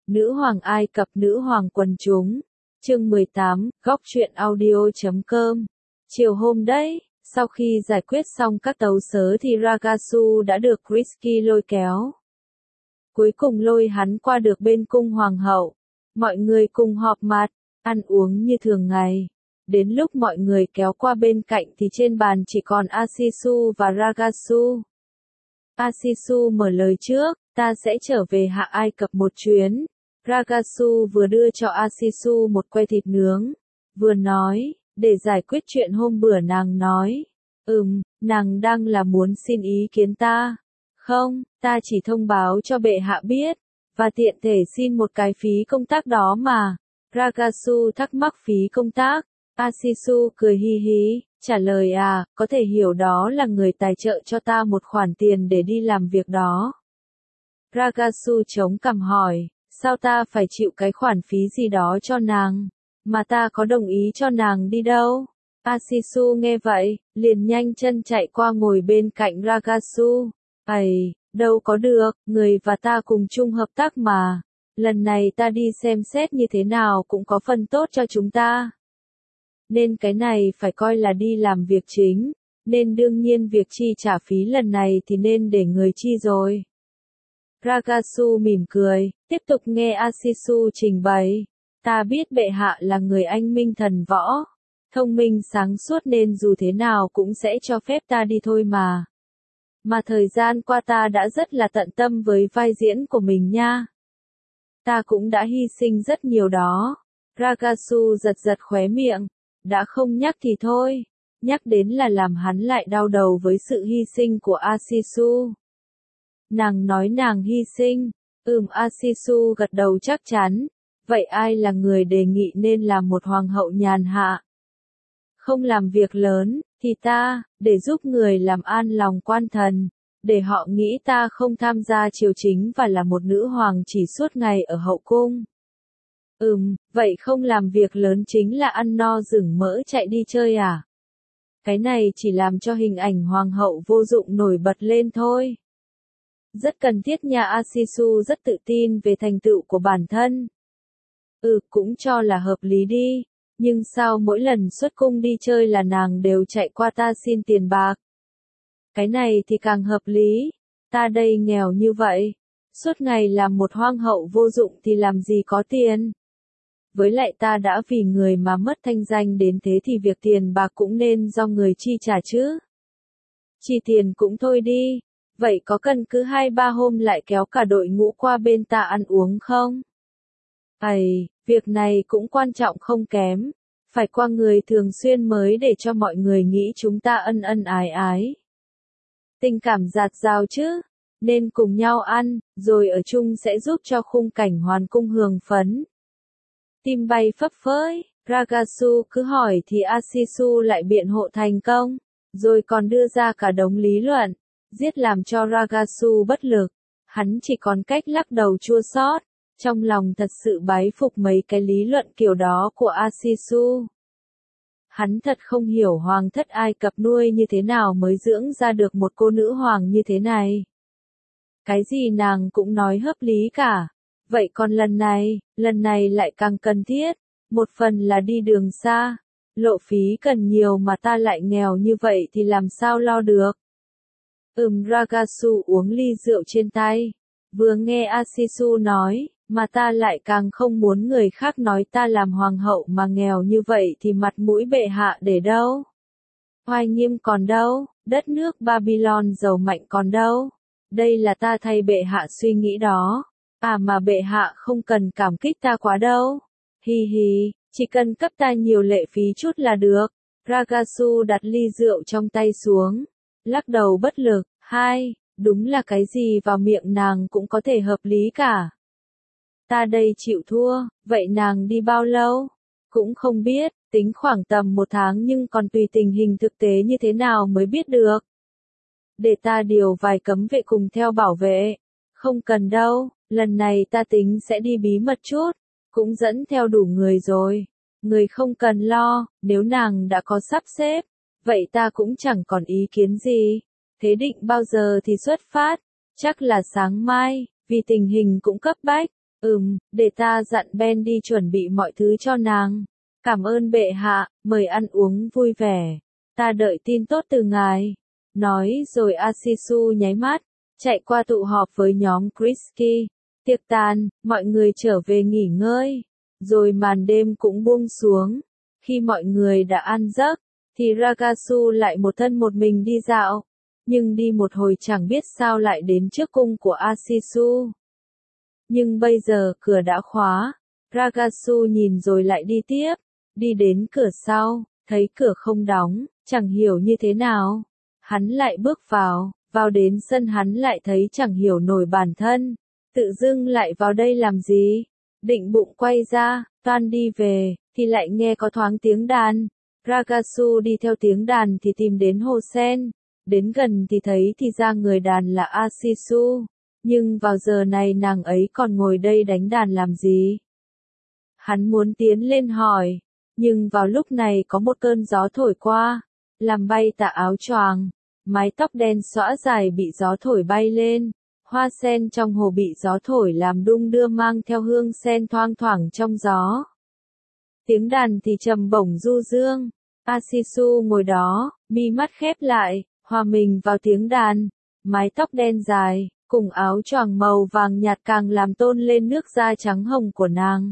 Nữ hoàng Ai Cập, nữ hoàng quần chúng. Chương 18, góc truyện audio.com. Chiều hôm đấy, sau khi giải quyết xong các tấu sớ thì Ragasu đã được Risky lôi kéo. Cuối cùng lôi hắn qua được bên cung hoàng hậu. Mọi người cùng họp mặt, ăn uống như thường ngày. Đến lúc mọi người kéo qua bên cạnh thì trên bàn chỉ còn Asisu và Ragasu. Asisu mở lời trước, ta sẽ trở về Hạ Ai Cập một chuyến. Ragasu vừa đưa cho Asisu một que thịt nướng, vừa nói, để giải quyết chuyện hôm bữa nàng nói. Nàng đang là muốn xin ý kiến ta. Không, ta chỉ thông báo cho bệ hạ biết, và tiện thể xin một cái phí công tác đó mà. Ragasu thắc mắc phí công tác. Asisu cười hi hí, trả lời có thể hiểu đó là người tài trợ cho ta một khoản tiền để đi làm việc đó. Ragasu chống cằm hỏi, sao ta phải chịu cái khoản phí gì đó cho nàng, mà ta có đồng ý cho nàng đi đâu? Asisu nghe vậy, liền nhanh chân chạy qua ngồi bên cạnh Ragasu. Đâu có được, người và ta cùng chung hợp tác mà. Lần này ta đi xem xét như thế nào cũng có phần tốt cho chúng ta. Nên cái này phải coi là đi làm việc chính, nên đương nhiên việc chi trả phí lần này thì nên để người chi rồi. Ragasu mỉm cười, tiếp tục nghe Asisu trình bày. Ta biết bệ hạ là người anh minh thần võ, thông minh sáng suốt nên dù thế nào cũng sẽ cho phép ta đi thôi mà. Mà thời gian qua ta đã rất là tận tâm với vai diễn của mình nha. Ta cũng đã hy sinh rất nhiều đó. Ragasu giật khóe miệng. Đã không nhắc thì thôi, nhắc đến là làm hắn lại đau đầu với sự hy sinh của Asisu. Nàng nói nàng hy sinh, Asisu gật đầu chắc chắn, vậy ai là người đề nghị nên làm một hoàng hậu nhàn hạ? Không làm việc lớn, thì ta, để giúp người làm an lòng quan thần, để họ nghĩ ta không tham gia triều chính và là một nữ hoàng chỉ suốt ngày ở hậu cung. Vậy không làm việc lớn chính là ăn no rừng mỡ chạy đi chơi à? Cái này chỉ làm cho hình ảnh hoàng hậu vô dụng nổi bật lên thôi. Rất cần thiết nha. Asisu rất tự tin về thành tựu của bản thân. Cũng cho là hợp lý đi, nhưng sao mỗi lần xuất cung đi chơi là nàng đều chạy qua ta xin tiền bạc? Cái này thì càng hợp lý, ta đây nghèo như vậy, suốt ngày làm một hoang hậu vô dụng thì làm gì có tiền. Với lại ta đã vì người mà mất thanh danh đến thế thì việc tiền bạc cũng nên do người chi trả chứ. Chi tiền cũng thôi đi, vậy có cần cứ 2-3 hôm lại kéo cả đội ngũ qua bên ta ăn uống không? Việc này cũng quan trọng không kém, phải qua người thường xuyên mới để cho mọi người nghĩ chúng ta ân ân ái ái. Tình cảm dạt dào chứ, nên cùng nhau ăn, rồi ở chung sẽ giúp cho khung cảnh hoàn cung hưởng phấn. Tim bay phấp phới, Ragasu cứ hỏi thì Asisu lại biện hộ thành công, rồi còn đưa ra cả đống lý luận, giết làm cho Ragasu bất lực, hắn chỉ còn cách lắc đầu chua xót, trong lòng thật sự bái phục mấy cái lý luận kiểu đó của Asisu. Hắn thật không hiểu hoàng thất Ai Cập nuôi như thế nào mới dưỡng ra được một cô nữ hoàng như thế này. Cái gì nàng cũng nói hợp lý cả. Vậy còn lần này lại càng cần thiết, một phần là đi đường xa, lộ phí cần nhiều mà ta lại nghèo như vậy thì làm sao lo được. Ragasu uống ly rượu trên tay, vừa nghe Asisu nói, mà ta lại càng không muốn người khác nói ta làm hoàng hậu mà nghèo như vậy thì mặt mũi bệ hạ để đâu? Oai nghiêm còn đâu, đất nước Babylon giàu mạnh còn đâu? Đây là ta thay bệ hạ suy nghĩ đó. Mà bệ hạ không cần cảm kích ta quá đâu. Hi hi, chỉ cần cấp ta nhiều lệ phí chút là được. Ragasu đặt ly rượu trong tay xuống, lắc đầu bất lực. Đúng là cái gì vào miệng nàng cũng có thể hợp lý cả. Ta đây chịu thua, vậy nàng đi bao lâu? Cũng không biết, tính khoảng tầm 1 tháng nhưng còn tùy tình hình thực tế như thế nào mới biết được. Để ta điều vài cấm vệ cùng theo bảo vệ. Không cần đâu, lần này ta tính sẽ đi bí mật chút, cũng dẫn theo đủ người rồi. Người không cần lo, nếu nàng đã có sắp xếp, vậy ta cũng chẳng còn ý kiến gì. Thế định bao giờ thì xuất phát? Chắc là sáng mai, vì tình hình cũng cấp bách. Để ta dặn Ben đi chuẩn bị mọi thứ cho nàng. Cảm ơn bệ hạ, mời ăn uống vui vẻ. Ta đợi tin tốt từ ngài. Nói rồi Asisu nháy mắt, chạy qua tụ họp với nhóm Krisky. Tiệc tàn, mọi người trở về nghỉ ngơi. Rồi màn đêm cũng buông xuống. Khi mọi người đã ăn giấc, thì Ragasu lại một thân một mình đi dạo. Nhưng đi một hồi chẳng biết sao lại đến trước cung của Asisu. Nhưng bây giờ cửa đã khóa. Ragasu nhìn rồi lại đi tiếp. Đi đến cửa sau, thấy cửa không đóng, chẳng hiểu như thế nào. Hắn lại bước vào đến sân hắn lại thấy chẳng hiểu nổi bản thân. Tự dưng lại vào đây làm gì? Định bụng quay ra, toan đi về, thì lại nghe có thoáng tiếng đàn. Ragasu đi theo tiếng đàn thì tìm đến hồ sen. Đến gần thì thấy thì ra người đàn là Asisu. Nhưng vào giờ này nàng ấy còn ngồi đây đánh đàn làm gì? Hắn muốn tiến lên hỏi. Nhưng vào lúc này có một cơn gió thổi qua. Làm bay tà áo choàng. Mái tóc đen xõa dài bị gió thổi bay lên. Hoa sen trong hồ bị gió thổi làm đung đưa mang theo hương sen thoang thoảng trong gió. Tiếng đàn thì trầm bổng du dương. Asisu ngồi đó, mi mắt khép lại, hòa mình vào tiếng đàn. Mái tóc đen dài, cùng áo choàng màu vàng nhạt càng làm tôn lên nước da trắng hồng của nàng.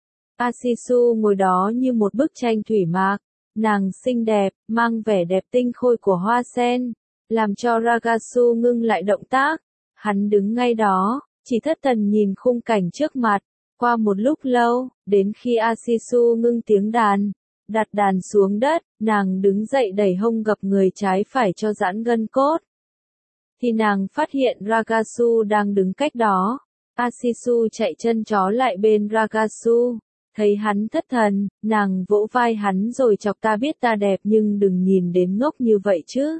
Asisu ngồi đó như một bức tranh thủy mạc. Nàng xinh đẹp, mang vẻ đẹp tinh khôi của hoa sen, làm cho Ragasu ngưng lại động tác. Hắn đứng ngay đó, chỉ thất thần nhìn khung cảnh trước mặt. Qua một lúc lâu, đến khi Asisu ngưng tiếng đàn, đặt đàn xuống đất, nàng đứng dậy đẩy hông gập người trái phải cho giãn gân cốt. Thì nàng phát hiện Ragasu đang đứng cách đó. Asisu chạy chân chó lại bên Ragasu. Thấy hắn thất thần, nàng vỗ vai hắn rồi chọc ta biết ta đẹp nhưng đừng nhìn đến ngốc như vậy chứ.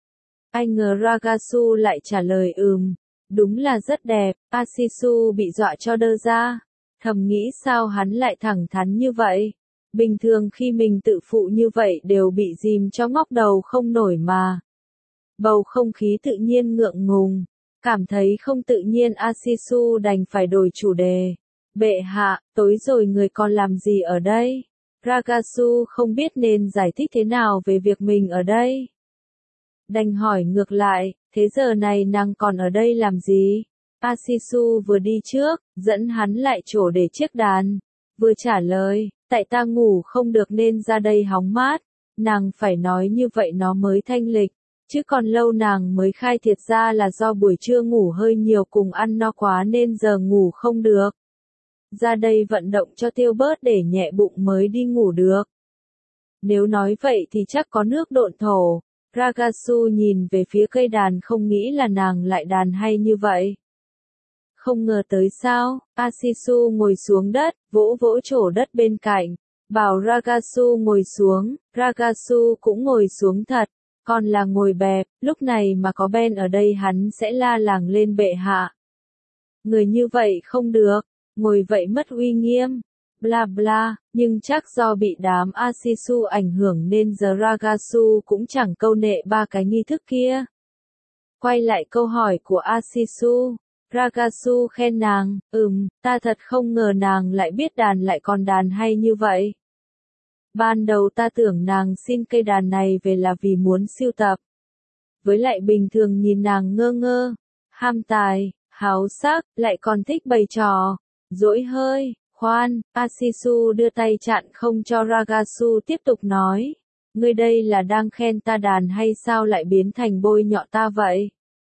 Ai ngờ Ragasu lại trả lời đúng là rất đẹp. Asisu bị dọa cho đơ ra. Thầm nghĩ sao hắn lại thẳng thắn như vậy. Bình thường khi mình tự phụ như vậy đều bị dìm cho ngóc đầu không nổi mà. Bầu không khí tự nhiên ngượng ngùng. Cảm thấy không tự nhiên Asisu đành phải đổi chủ đề. Bệ hạ, tối rồi người còn làm gì ở đây? Ragasu không biết nên giải thích thế nào về việc mình ở đây. Đành hỏi ngược lại, thế giờ này nàng còn ở đây làm gì? Asisu vừa đi trước, dẫn hắn lại chỗ để chiếc đàn. Vừa trả lời, tại ta ngủ không được nên ra đây hóng mát. Nàng phải nói như vậy nó mới thanh lịch. Chứ còn lâu nàng mới khai thiệt ra là do buổi trưa ngủ hơi nhiều cùng ăn no quá nên giờ ngủ không được. Ra đây vận động cho tiêu bớt để nhẹ bụng mới đi ngủ được. Nếu nói vậy thì chắc có nước độn thổ. Ragasu nhìn về phía cây đàn không nghĩ là nàng lại đàn hay như vậy. Không ngờ tới sao, Asisu ngồi xuống đất, vỗ vỗ chỗ đất bên cạnh. Bảo Ragasu ngồi xuống, Ragasu cũng ngồi xuống thật. Còn là ngồi bẹp, lúc này mà có Ben ở đây hắn sẽ la làng lên bệ hạ. Người như vậy không được. Ngồi vậy mất uy nghiêm, bla bla, nhưng chắc do bị đám Asisu ảnh hưởng nên giờ Ragasu cũng chẳng câu nệ ba cái nghi thức kia. Quay lại câu hỏi của Asisu, Ragasu khen nàng, ta thật không ngờ nàng lại biết đàn lại còn đàn hay như vậy. Ban đầu ta tưởng nàng xin cây đàn này về là vì muốn sưu tập. Với lại bình thường nhìn nàng ngơ ngơ, ham tài, háo sắc, lại còn thích bày trò. Dỗi hơi, khoan, Asisu đưa tay chặn không cho Ragasu tiếp tục nói. Ngươi đây là đang khen ta đàn hay sao lại biến thành bôi nhọ ta vậy?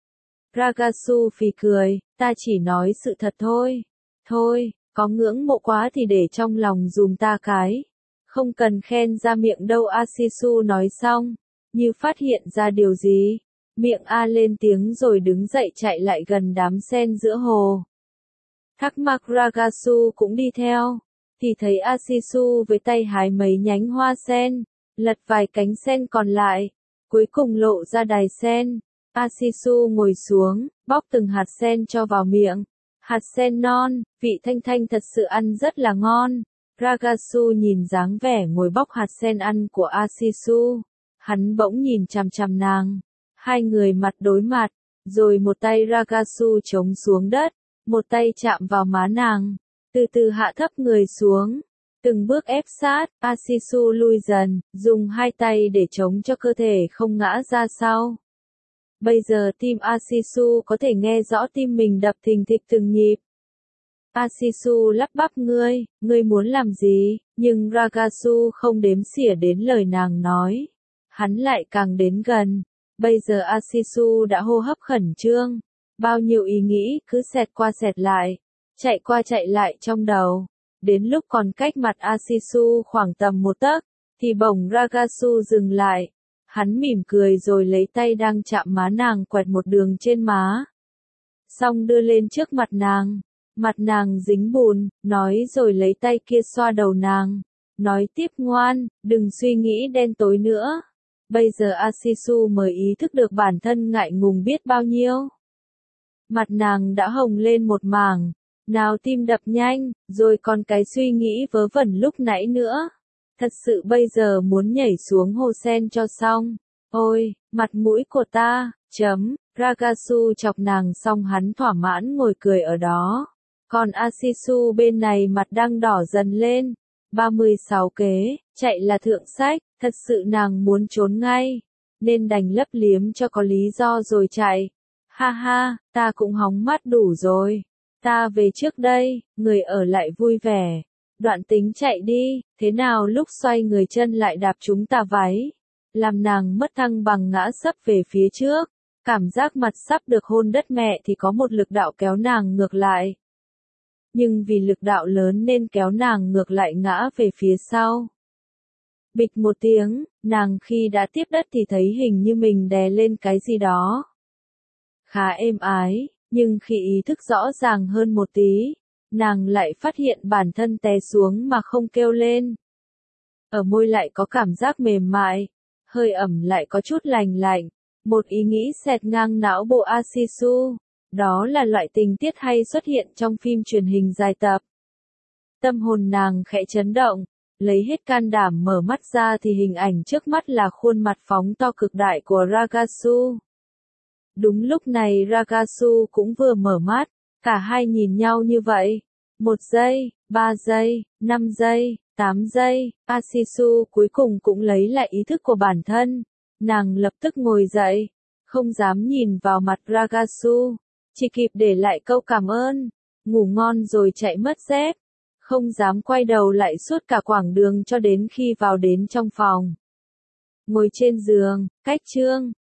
Ragasu phì cười, ta chỉ nói sự thật thôi. Thôi, có ngưỡng mộ quá thì để trong lòng dùm ta cái. Không cần khen ra miệng đâu Asisu nói xong. Như phát hiện ra điều gì. Miệng A lên tiếng rồi đứng dậy chạy lại gần đám sen giữa hồ. Thắc mắc Ragasu cũng đi theo, thì thấy Asisu với tay hái mấy nhánh hoa sen, lật vài cánh sen còn lại, cuối cùng lộ ra đài sen. Asisu ngồi xuống, bóc từng hạt sen cho vào miệng. Hạt sen non, vị thanh thanh thật sự ăn rất là ngon. Ragasu nhìn dáng vẻ ngồi bóc hạt sen ăn của Asisu. Hắn bỗng nhìn chằm chằm nàng. Hai người mặt đối mặt, rồi một tay Ragasu chống xuống đất. một tay chạm vào má nàng, từ từ hạ thấp người xuống, từng bước ép sát, Asisu lui dần, dùng hai tay để chống cho cơ thể không ngã ra sau. Bây giờ tim Asisu có thể nghe rõ tim mình đập thình thịch từng nhịp. Asisu lắp bắp ngươi muốn làm gì, nhưng Ragasu không đếm xỉa đến lời nàng nói. Hắn lại càng đến gần. Bây giờ Asisu đã hô hấp khẩn trương. Bao nhiêu ý nghĩ cứ xẹt qua xẹt lại, chạy qua chạy lại trong đầu. Đến lúc còn cách mặt Asisu khoảng tầm 1 tấc, thì bỗng Ragasu dừng lại. Hắn mỉm cười rồi lấy tay đang chạm má nàng quẹt một đường trên má. Xong đưa lên trước mặt nàng. Mặt nàng dính bùn, nói rồi lấy tay kia xoa đầu nàng. Nói tiếp ngoan, đừng suy nghĩ đen tối nữa. Bây giờ Asisu mới ý thức được bản thân ngại ngùng biết bao nhiêu. Mặt nàng đã hồng lên một mảng, nào tim đập nhanh, rồi còn cái suy nghĩ vớ vẩn lúc nãy nữa. Thật sự bây giờ muốn nhảy xuống hồ sen cho xong. Ôi, mặt mũi của ta, Ragasu chọc nàng xong hắn thỏa mãn ngồi cười ở đó. Còn Asisu bên này mặt đang đỏ dần lên. 36 kế, chạy là thượng sách, thật sự nàng muốn trốn ngay. Nên đành lấp liếm cho có lý do rồi chạy. Ha ha, ta cũng hóng mắt đủ rồi. Ta về trước đây, người ở lại vui vẻ. Đoạn tính chạy đi, thế nào lúc xoay người chân lại đạp trúng tà váy. Làm nàng mất thăng bằng ngã sấp về phía trước. Cảm giác mặt sắp được hôn đất mẹ thì có một lực đạo kéo nàng ngược lại. Nhưng vì lực đạo lớn nên kéo nàng ngược lại ngã về phía sau. Bịch một tiếng, nàng khi đã tiếp đất thì thấy hình như mình đè lên cái gì đó. Khá êm ái, nhưng khi ý thức rõ ràng hơn một tí, nàng lại phát hiện bản thân té xuống mà không kêu lên. Ở môi lại có cảm giác mềm mại, hơi ẩm lại có chút lành lạnh, một ý nghĩ xẹt ngang não bộ Asisu. Đó là loại tình tiết hay xuất hiện trong phim truyền hình dài tập. Tâm hồn nàng khẽ chấn động, lấy hết can đảm mở mắt ra thì hình ảnh trước mắt là khuôn mặt phóng to cực đại của Ragasu. Đúng lúc này Ragasu cũng vừa mở mắt, cả hai nhìn nhau như vậy. 1 giây, 3 giây, 5 giây, 8 giây, Asisu cuối cùng cũng lấy lại ý thức của bản thân. Nàng lập tức ngồi dậy, không dám nhìn vào mặt Ragasu. Chỉ kịp để lại câu cảm ơn, ngủ ngon rồi chạy mất dép, không dám quay đầu lại suốt cả quãng đường cho đến khi vào đến trong phòng. Ngồi trên giường, cách chương